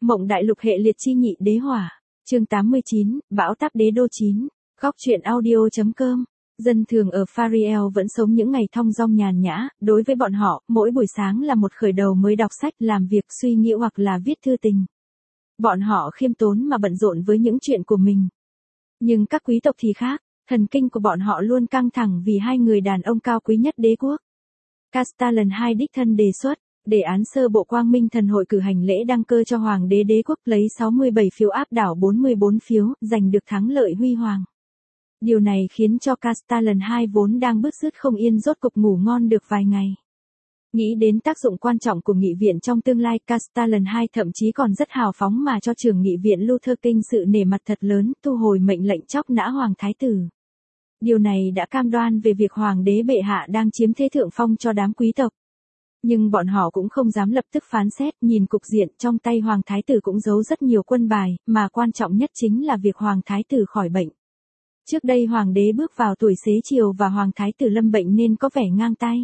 Mộng đại lục hệ liệt chi nhị đế hỏa. Chương 89, Bão táp đế đô 9. Góc truyện audio.com. Dân thường ở Fariel vẫn sống những ngày thong dong nhàn nhã, đối với bọn họ, mỗi buổi sáng là một khởi đầu mới đọc sách, làm việc, suy nghĩ hoặc là viết thư tình. Bọn họ khiêm tốn mà bận rộn với những chuyện của mình. Nhưng các quý tộc thì khác, thần kinh của bọn họ luôn căng thẳng vì hai người đàn ông cao quý nhất đế quốc. Castellan II đích thân đề xuất, đề án sơ bộ Quang Minh Thần Hội cử hành lễ đăng cơ cho Hoàng đế đế quốc, lấy 67 phiếu áp đảo 44 phiếu, giành được thắng lợi huy hoàng. Điều này khiến cho Castellan II vốn đang bứt rứt không yên rốt cục ngủ ngon được vài ngày. Nghĩ đến tác dụng quan trọng của nghị viện trong tương lai, Castellan II thậm chí còn rất hào phóng mà cho trưởng nghị viện Luther King sự nể mặt thật lớn, thu hồi mệnh lệnh chóc nã Hoàng Thái tử. Điều này đã cam đoan về việc Hoàng đế bệ hạ đang chiếm thế thượng phong cho đám quý tộc. Nhưng bọn họ cũng không dám lập tức phán xét, nhìn cục diện trong tay Hoàng Thái tử cũng giấu rất nhiều quân bài, mà quan trọng nhất chính là việc Hoàng Thái tử khỏi bệnh. Trước đây Hoàng đế bước vào tuổi xế chiều và Hoàng Thái tử lâm bệnh nên có vẻ ngang tay.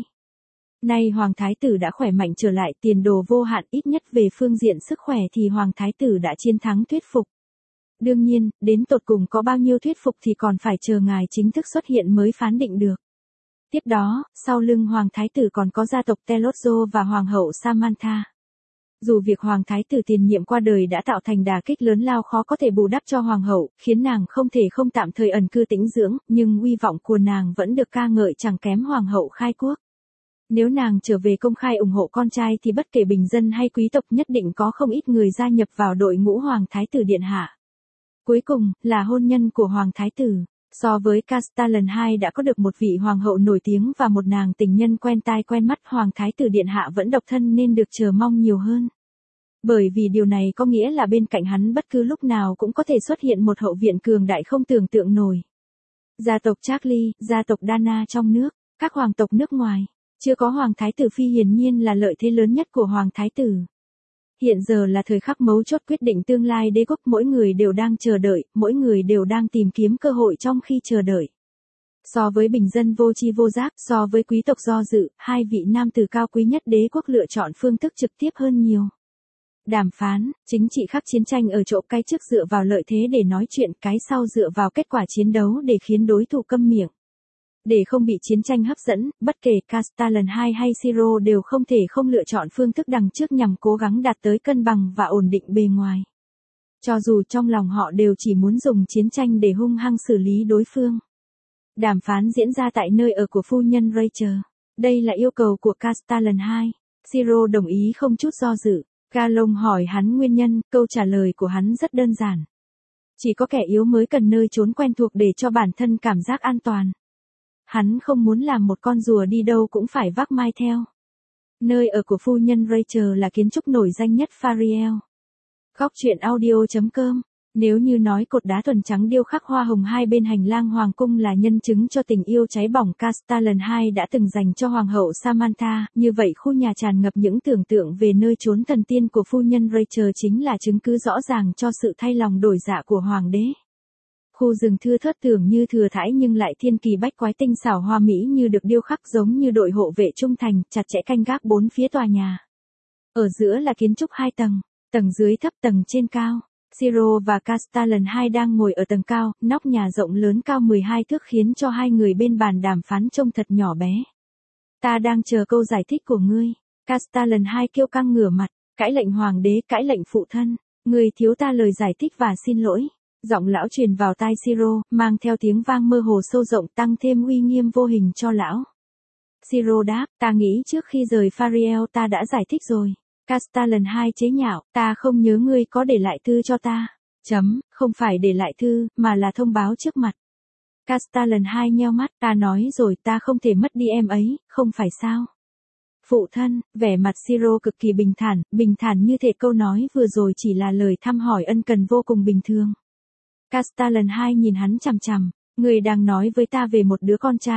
Nay Hoàng Thái tử đã khỏe mạnh trở lại, tiền đồ vô hạn, ít nhất về phương diện sức khỏe thì Hoàng Thái tử đã chiến thắng thuyết phục. Đương nhiên, đến tột cùng có bao nhiêu thuyết phục thì còn phải chờ ngài chính thức xuất hiện mới phán định được. Tiếp đó, sau lưng Hoàng Thái tử còn có gia tộc Telotzo và Hoàng hậu Samantha. Dù việc Hoàng Thái tử tiền nhiệm qua đời đã tạo thành đả kích lớn lao khó có thể bù đắp cho Hoàng hậu, khiến nàng không thể không tạm thời ẩn cư tĩnh dưỡng, nhưng uy vọng của nàng vẫn được ca ngợi chẳng kém Hoàng hậu khai quốc. Nếu nàng trở về công khai ủng hộ con trai thì bất kể bình dân hay quý tộc nhất định có không ít người gia nhập vào đội ngũ Hoàng Thái tử điện hạ. Cuối cùng, là hôn nhân của Hoàng Thái tử. So với Castellan II đã có được một vị hoàng hậu nổi tiếng và một nàng tình nhân quen tai quen mắt, Hoàng Thái tử điện hạ vẫn độc thân nên được chờ mong nhiều hơn. Bởi vì điều này có nghĩa là bên cạnh hắn bất cứ lúc nào cũng có thể xuất hiện một hậu viện cường đại không tưởng tượng nổi. Gia tộc Charlie, gia tộc Dana trong nước, các hoàng tộc nước ngoài, chưa có Hoàng Thái tử phi hiển nhiên là lợi thế lớn nhất của Hoàng Thái tử. Hiện giờ là thời khắc mấu chốt quyết định tương lai đế quốc, mỗi người đều đang chờ đợi, mỗi người đều đang tìm kiếm cơ hội trong khi chờ đợi. So với bình dân vô tri vô giác, so với quý tộc do dự, hai vị nam tử cao quý nhất đế quốc lựa chọn phương thức trực tiếp hơn nhiều. Đàm phán, chính trị khác chiến tranh ở chỗ cái trước dựa vào lợi thế để nói chuyện, cái sau dựa vào kết quả chiến đấu để khiến đối thủ câm miệng. Để không bị chiến tranh hấp dẫn, bất kể Castellan II hay Siro đều không thể không lựa chọn phương thức đằng trước nhằm cố gắng đạt tới cân bằng và ổn định bề ngoài. Cho dù trong lòng họ đều chỉ muốn dùng chiến tranh để hung hăng xử lý đối phương. Đàm phán diễn ra tại nơi ở của phu nhân Rachel. Đây là yêu cầu của Castellan II. Siro đồng ý không chút do dự. Galong hỏi hắn nguyên nhân, câu trả lời của hắn rất đơn giản. Chỉ có kẻ yếu mới cần nơi trốn quen thuộc để cho bản thân cảm giác an toàn. Hắn không muốn làm một con rùa đi đâu cũng phải vác mai theo. Nơi ở của phu nhân Rachel là kiến trúc nổi danh nhất Fariel. Góc truyện audio.com. Nếu như nói cột đá thuần trắng điêu khắc hoa hồng hai bên hành lang hoàng cung là nhân chứng cho tình yêu cháy bỏng Castellan II đã từng dành cho hoàng hậu Samantha, như vậy khu nhà tràn ngập những tưởng tượng về nơi trốn thần tiên của phu nhân Rachel chính là chứng cứ rõ ràng cho sự thay lòng đổi dạ của hoàng đế. Khu rừng thưa thớt tưởng như thừa thãi nhưng lại thiên kỳ bách quái, tinh xảo hoa mỹ như được điêu khắc, giống như đội hộ vệ trung thành, chặt chẽ canh gác bốn phía tòa nhà. Ở giữa là kiến trúc hai tầng, tầng dưới thấp tầng trên cao. Siro và Castellan II đang ngồi ở tầng cao, nóc nhà rộng lớn cao 12 thước khiến cho hai người bên bàn đàm phán trông thật nhỏ bé. Ta đang chờ câu giải thích của ngươi. Castellan II kiêu căng ngửa mặt, cãi lệnh hoàng đế, cãi lệnh phụ thân. Ngươi thiếu ta lời giải thích và xin lỗi. Giọng lão truyền vào tai Siro, mang theo tiếng vang mơ hồ sâu rộng tăng thêm uy nghiêm vô hình cho lão. Siro đáp, ta nghĩ trước khi rời Fariel ta đã giải thích rồi. Castellan II chế nhạo, ta không nhớ ngươi có để lại thư cho ta. Không phải để lại thư, mà là thông báo trước mặt. Castellan II nheo mắt, ta nói rồi, ta không thể mất đi em ấy, không phải sao? Phụ thân, vẻ mặt Siro cực kỳ bình thản như thể câu nói vừa rồi chỉ là lời thăm hỏi ân cần vô cùng bình thường. Castellan II nhìn hắn chằm chằm, người đang nói với ta về một đứa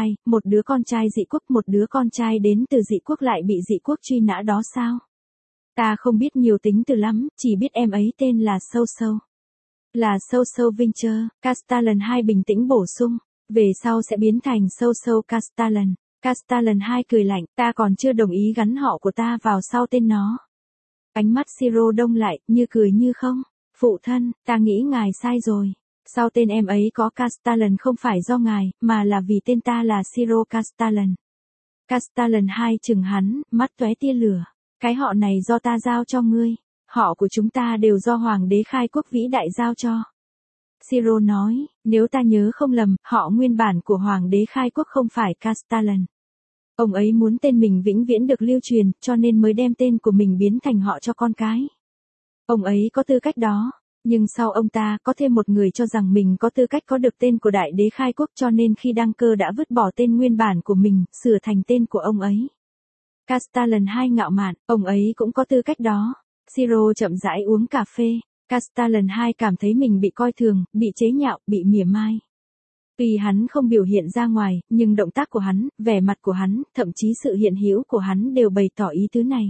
con trai dị quốc, một đứa con trai đến từ dị quốc lại bị dị quốc truy nã đó sao? Ta không biết nhiều tính từ lắm, chỉ biết em ấy tên là Sâu Sâu. Là Sâu Sâu Vincher, Castellan II bình tĩnh bổ sung, về sau sẽ biến thành Sâu Sâu Castellan. Castellan II cười lạnh, ta còn chưa đồng ý gắn họ của ta vào sau tên nó. Ánh mắt Siro đông lại, như cười như không. Phụ thân, ta nghĩ ngài sai rồi. Sau tên em ấy có Castellan không phải do ngài, mà là vì tên ta là Siro Castellan. Castellan hai chừng hắn, mắt tóe tia lửa. Cái họ này do ta giao cho ngươi. Họ của chúng ta đều do Hoàng đế khai quốc vĩ đại giao cho. Siro nói, nếu ta nhớ không lầm, họ nguyên bản của Hoàng đế khai quốc không phải Castellan. Ông ấy muốn tên mình vĩnh viễn được lưu truyền, cho nên mới đem tên của mình biến thành họ cho con cái. Ông ấy có tư cách đó, nhưng sau ông ta có thêm một người cho rằng mình có tư cách có được tên của đại đế khai quốc, cho nên khi đăng cơ đã vứt bỏ tên nguyên bản của mình, sửa thành tên của ông ấy. Castellan hai ngạo mạn, ông ấy cũng có tư cách đó. Siro chậm rãi uống cà phê. Castellan hai cảm thấy mình bị coi thường, bị chế nhạo, bị mỉa mai. Tuy hắn không biểu hiện ra ngoài, nhưng động tác của hắn, vẻ mặt của hắn, thậm chí sự hiện hữu của hắn đều bày tỏ ý tứ này.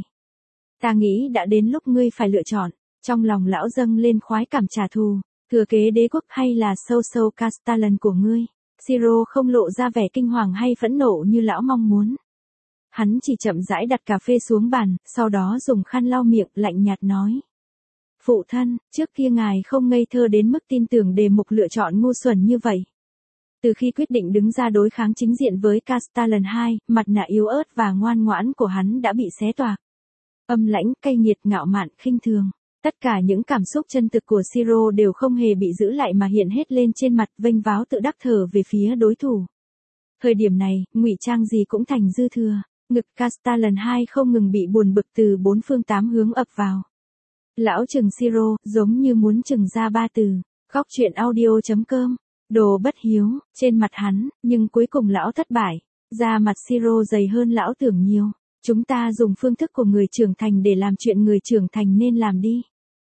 Ta nghĩ đã đến lúc ngươi phải lựa chọn. Trong lòng lão dâng lên khoái cảm trả thù, thừa kế đế quốc hay là sâu sâu Castellan của ngươi. Siro không lộ ra vẻ kinh hoàng hay phẫn nộ như lão mong muốn. Hắn chỉ chậm rãi đặt cà phê xuống bàn, sau đó dùng khăn lau miệng, lạnh nhạt nói. Phụ thân, trước kia ngài không ngây thơ đến mức tin tưởng đề mục lựa chọn ngu xuẩn như vậy. Từ khi quyết định đứng ra đối kháng chính diện với Castellan II, mặt nạ yếu ớt và ngoan ngoãn của hắn đã bị xé toạc. Âm lãnh, cay nghiệt, ngạo mạn, khinh thường. Tất cả những cảm xúc chân thực của Siro đều không hề bị giữ lại mà hiện hết lên trên mặt, vênh váo tự đắc thở về phía đối thủ. Thời điểm này, ngụy trang gì cũng thành dư thừa. Ngực Castellan II không ngừng bị buồn bực từ bốn phương tám hướng ập vào. Lão trừng Siro, giống như muốn trừng ra ba từ. Góc truyện audio.com. Đồ bất hiếu, trên mặt hắn, nhưng cuối cùng lão thất bại. Da mặt Siro dày hơn lão tưởng nhiều. Chúng ta dùng phương thức của người trưởng thành để làm chuyện người trưởng thành nên làm đi.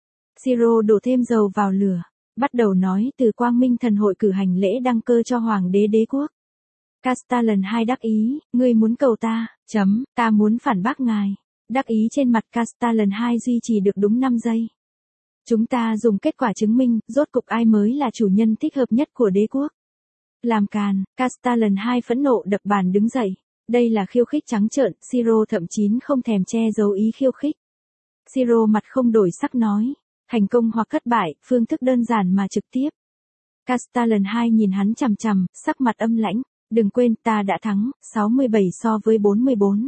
Siro đổ thêm dầu vào lửa. Bắt đầu nói từ Quang Minh Thần Hội cử hành lễ đăng cơ cho Hoàng đế đế quốc. Castellan II đắc ý, ngươi muốn cầu ta, ta muốn phản bác ngài. Đắc ý trên mặt Castellan II duy trì được đúng 5 giây. Chúng ta dùng kết quả chứng minh, rốt cục ai mới là chủ nhân thích hợp nhất của đế quốc. Làm càn, Castellan II phẫn nộ đập bàn đứng dậy. Đây là khiêu khích trắng trợn, Siro thậm chí không thèm che giấu ý khiêu khích. Siro mặt không đổi sắc nói, thành công hoặc thất bại, phương thức đơn giản mà trực tiếp. Castellan II nhìn hắn chằm chằm, sắc mặt âm lãnh, đừng quên ta đã thắng, 67 so với 44.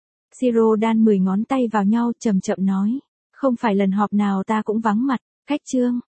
Siro đan 10 ngón tay vào nhau chậm chậm nói, không phải lần họp nào ta cũng vắng mặt, khách trương,